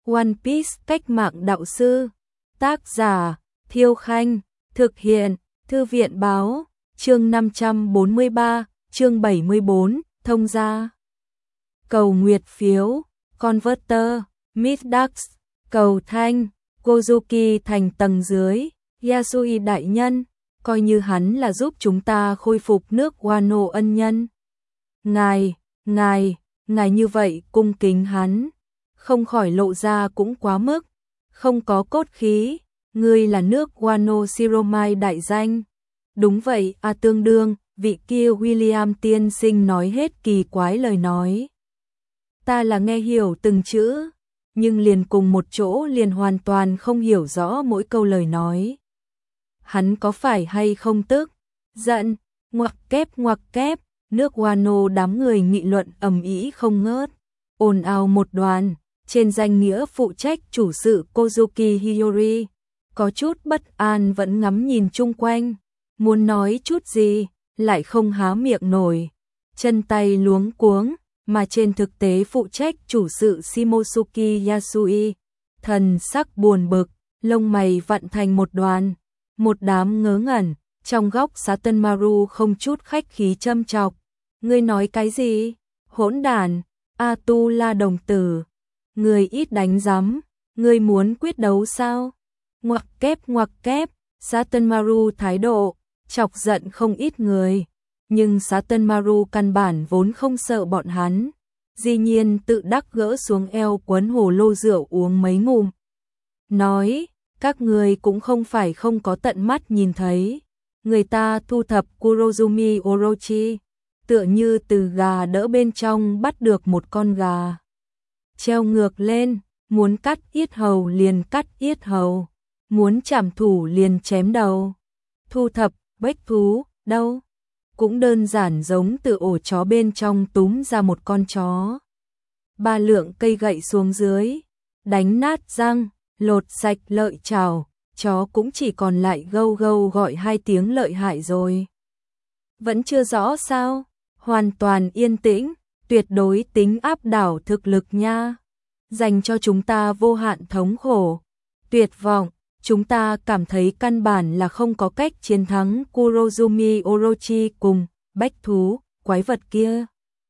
One Piece cách mạng đạo sư. Tác giả Thiêu Khanh. Thực hiện Thư viện báo. Chương 543, chương 74, thông gia. Cầu nguyệt phiếu, Converter, Middax, cầu thanh, Kozuki thành tầng dưới, Yasui đại nhân, coi như hắn là giúp chúng ta khôi phục nước Wano ân nhân. Ngài như vậy cung kính hắn, không khỏi lộ ra cũng quá mức, không có cốt khí, ngươi là nước Wano Shiromai đại danh. Đúng vậy, tương đương, vị kia William tiên sinh nói hết kỳ quái lời nói. Ta là nghe hiểu từng chữ, nhưng liền cùng một chỗ liền hoàn toàn không hiểu rõ mỗi câu lời nói. Hắn có phải hay không tức, giận, ngoặc kép, nước Wano đám người nghị luận ầm ĩ không ngớt, ồn ào một đoàn, trên danh nghĩa phụ trách chủ sự Kozuki Hiyori, có chút bất an vẫn ngắm nhìn chung quanh, muốn nói chút gì, lại không há miệng nổi, chân tay luống cuống, mà trên thực tế phụ trách chủ sự Shimosuke Yasui, thần sắc buồn bực, lông mày vặn thành một đoàn, một đám ngớ ngẩn, trong góc Satenmaru không chút khách khí châm chọc. Ngươi nói cái gì? Hỗn đản, Atula đồng tử, ngươi ít đánh rắm, ngươi muốn quyết đấu sao? Ngoặc kép, Satenmaru thái độ, chọc giận không ít người, nhưng Satenmaru căn bản vốn không sợ bọn hắn, dĩ nhiên tự đắc gỡ xuống eo quấn hồ lô rượu uống mấy ngụm. Nói, các người cũng không phải không có tận mắt nhìn thấy, người ta thu thập Kurozumi Orochi, tựa như từ gà đỡ bên trong bắt được một con gà. Treo ngược lên, muốn cắt yết hầu liền cắt yết hầu, muốn chảm thủ liền chém đầu. Thu thập bách thú, đâu? Cũng đơn giản giống từ ổ chó bên trong túm ra một con chó. 3 lượng cây gậy xuống dưới, đánh nát răng, lột sạch lợi chảo, chó cũng chỉ còn lại gâu gâu gọi 2 tiếng lợi hại rồi. Vẫn chưa rõ sao? Hoàn toàn yên tĩnh, tuyệt đối tính áp đảo thực lực nha. Dành cho chúng ta vô hạn thống khổ, tuyệt vọng, chúng ta cảm thấy căn bản là không có cách chiến thắng Kurozumi Orochi cùng bách thú, quái vật kia.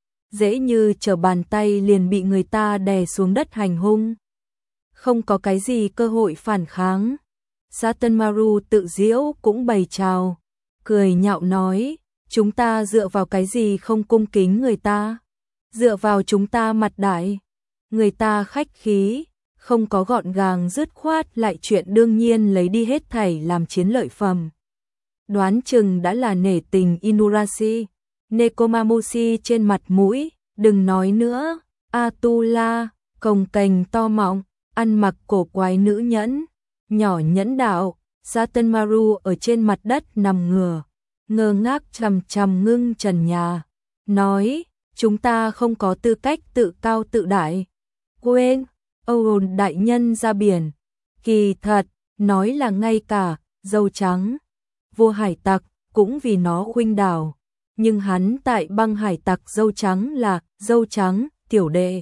Dễ như trở bàn tay liền bị người ta đè xuống đất hành hung. Không có cái gì cơ hội phản kháng. Satenmaru tự giễu cũng bày trào, cười nhạo nói, chúng ta dựa vào cái gì không cung kính người ta? Dựa vào chúng ta mặt đại. Người ta khách khí, không có gọn gàng dứt khoát lại chuyện đương nhiên lấy đi hết thảy làm chiến lợi phẩm. Đoán chừng đã là nể tình Inurashi, Nekomamushi trên mặt mũi, đừng nói nữa, Atula, cồng kềnh to mọng, ăn mặc cổ quái nữ nhẫn, nhỏ nhẫn đạo, Satenmaru ở trên mặt đất nằm ngửa, ngơ ngác chằm ngưng trần nhà, nói, chúng ta không có tư cách tự cao tự đại. Quên, Oron đại nhân ra biển, kỳ thật, nói là ngay cả, dâu trắng, vua hải tặc, cũng vì nó khuynh đảo, nhưng hắn tại băng hải tặc dâu trắng là, dâu trắng, tiểu đệ.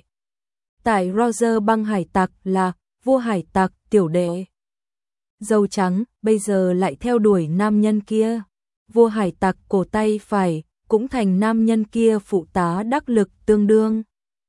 Tại Roger băng hải tặc là, vua hải tặc, tiểu đệ. Dâu trắng, bây giờ lại theo đuổi nam nhân kia, vua hải tặc cổ tay phải, cũng thành nam nhân kia phụ tá đắc lực tương đương.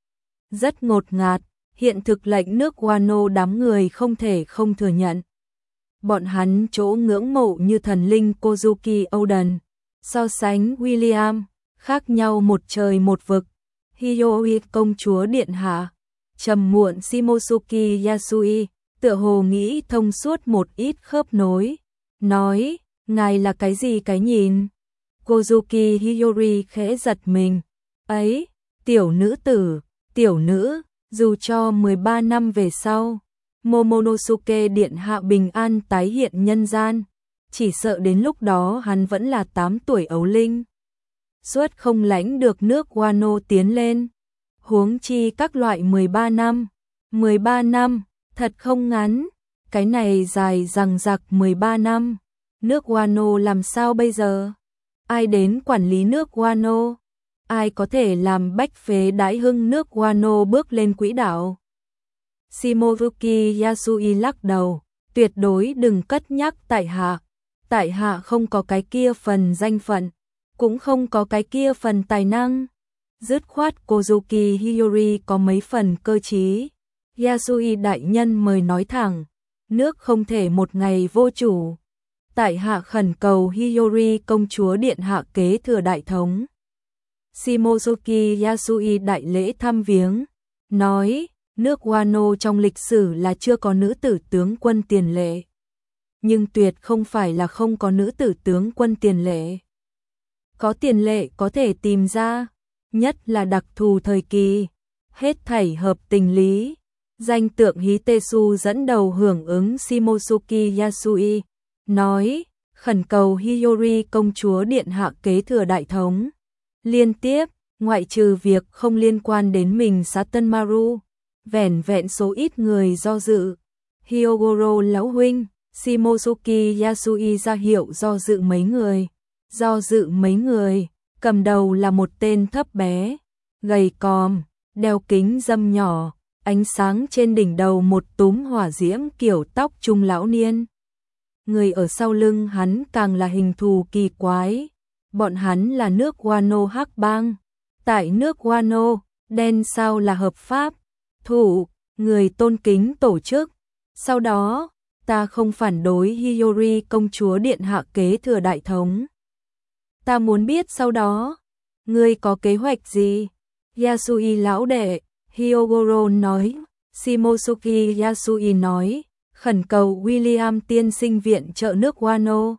Rất ngột ngạt, hiện thực lệnh nước Wano đám người không thể không thừa nhận. Bọn hắn chỗ ngưỡng mộ như thần linh Kozuki Oden, so sánh William, khác nhau một trời một vực. Hiyori công chúa điện hạ, trầm muộn Shimosuke Yasui, tựa hồ nghĩ thông suốt một ít khớp nối, nói, ngài là cái gì cái nhìn? Kozuki Hiyori khẽ giật mình, ấy, tiểu nữ tử, tiểu nữ, dù cho 13 năm về sau, Momonosuke điện hạ bình an tái hiện nhân gian, chỉ sợ đến lúc đó hắn vẫn là 8 tuổi ấu linh. Suốt không lãnh được nước Wano tiến lên, huống chi các loại 13 năm. 13 năm, thật không ngắn, cái này dài dằng dặc 13 năm. Nước Wano làm sao bây giờ? Ai đến quản lý nước Wano? Ai có thể làm bách phế đãi hưng nước Wano bước lên quỹ đạo? Shimozuki Yasui lắc đầu, tuyệt đối đừng cất nhắc tại hạ không có cái kia phần danh phận, cũng không có cái kia phần tài năng. Dứt khoát Kozuki Hiyori có mấy phần cơ trí. Yasui đại nhân mời nói thẳng, nước không thể một ngày vô chủ. Tại hạ khẩn cầu Hiyori công chúa điện hạ kế thừa đại thống. Shimozuki Yasui đại lễ thăm viếng, nói, nước Wano trong lịch sử là chưa có nữ tử tướng quân tiền lệ. Nhưng tuyệt không phải là không có nữ tử tướng quân tiền lệ. Có tiền lệ có thể tìm ra, nhất là đặc thù thời kỳ, hết thảy hợp tình lý. Danh tượng Hitesu dẫn đầu hưởng ứng Shimozuki Yasui, nói, khẩn cầu Hiyori công chúa điện hạ kế thừa đại thống. Liên tiếp, ngoại trừ việc không liên quan đến mình Satenmaru, vẻn vẹn số ít người do dự. Hyogoro lão huynh, Shimozuki Yasui ra hiệu do dự mấy người, cầm đầu là một tên thấp bé, gầy còm, đeo kính râm nhỏ, ánh sáng trên đỉnh đầu một túm hỏa diễm kiểu tóc trung lão niên. Người ở sau lưng hắn càng là hình thù kỳ quái, bọn hắn là nước Wano hắc bang. Tại nước Wano, đen sao là hợp pháp, thủ, người tôn kính tổ chức. Sau đó, ta không phản đối Hiyori công chúa điện hạ kế thừa đại thống. Ta muốn biết sau đó, ngươi có kế hoạch gì? Yasui lão đệ, Hyogoro nói, Shimozuki Yasui nói, khẩn cầu William tiên sinh viện trợ nước Wano.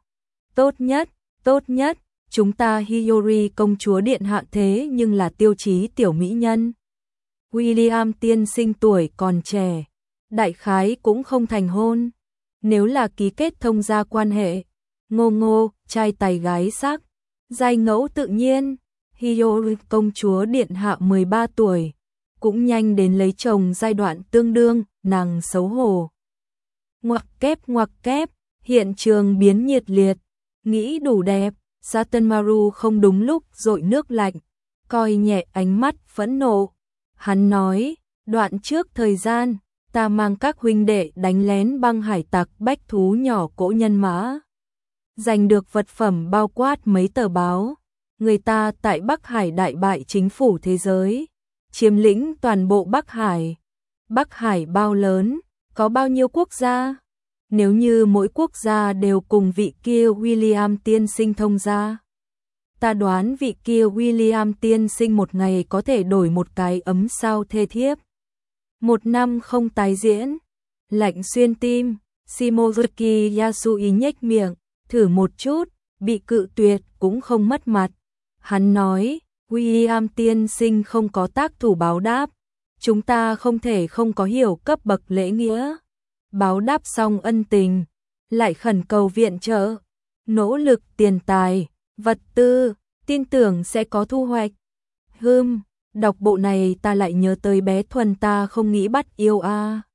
Tốt nhất, chúng ta Hiyori công chúa điện hạ thế nhưng là tiêu chí tiểu mỹ nhân. William tiên sinh tuổi còn trẻ, đại khái cũng không thành hôn. Nếu là ký kết thông gia quan hệ, ngô, trai tài gái sắc, giai ngẫu tự nhiên. Hiyori công chúa điện hạ 13 tuổi, cũng nhanh đến lấy chồng giai đoạn tương đương, nàng xấu hổ. Ngoặc kép, hiện trường biến nhiệt liệt, nghĩ đủ đẹp, Satenmaru không đúng lúc dội nước lạnh, coi nhẹ ánh mắt phẫn nộ. Hắn nói, đoạn trước thời gian, ta mang các huynh đệ đánh lén băng hải tặc bách thú nhỏ cỗ nhân mã. Giành được vật phẩm bao quát mấy tờ báo. Người ta tại Bắc Hải đại bại chính phủ thế giới, chiếm lĩnh toàn bộ Bắc Hải. Bắc Hải bao lớn, có bao nhiêu quốc gia? Nếu như mỗi quốc gia đều cùng vị kia William tiên sinh thông gia, ta đoán vị kia William tiên sinh một ngày có thể đổi một cái ấm sao thê thiếp. Một năm không tái diễn, lạnh xuyên tim. Shimozuki Yasui nhếch miệng, thử một chút, bị cự tuyệt cũng không mất mặt. Hắn nói, William tiên sinh không có tác thủ báo đáp, chúng ta không thể không có hiểu cấp bậc lễ nghĩa. Báo đáp xong ân tình, lại khẩn cầu viện trợ, nỗ lực tiền tài, vật tư, tin tưởng sẽ có thu hoạch. Đọc bộ này ta lại nhớ tới bé Thuần ta không nghĩ bắt yêu a.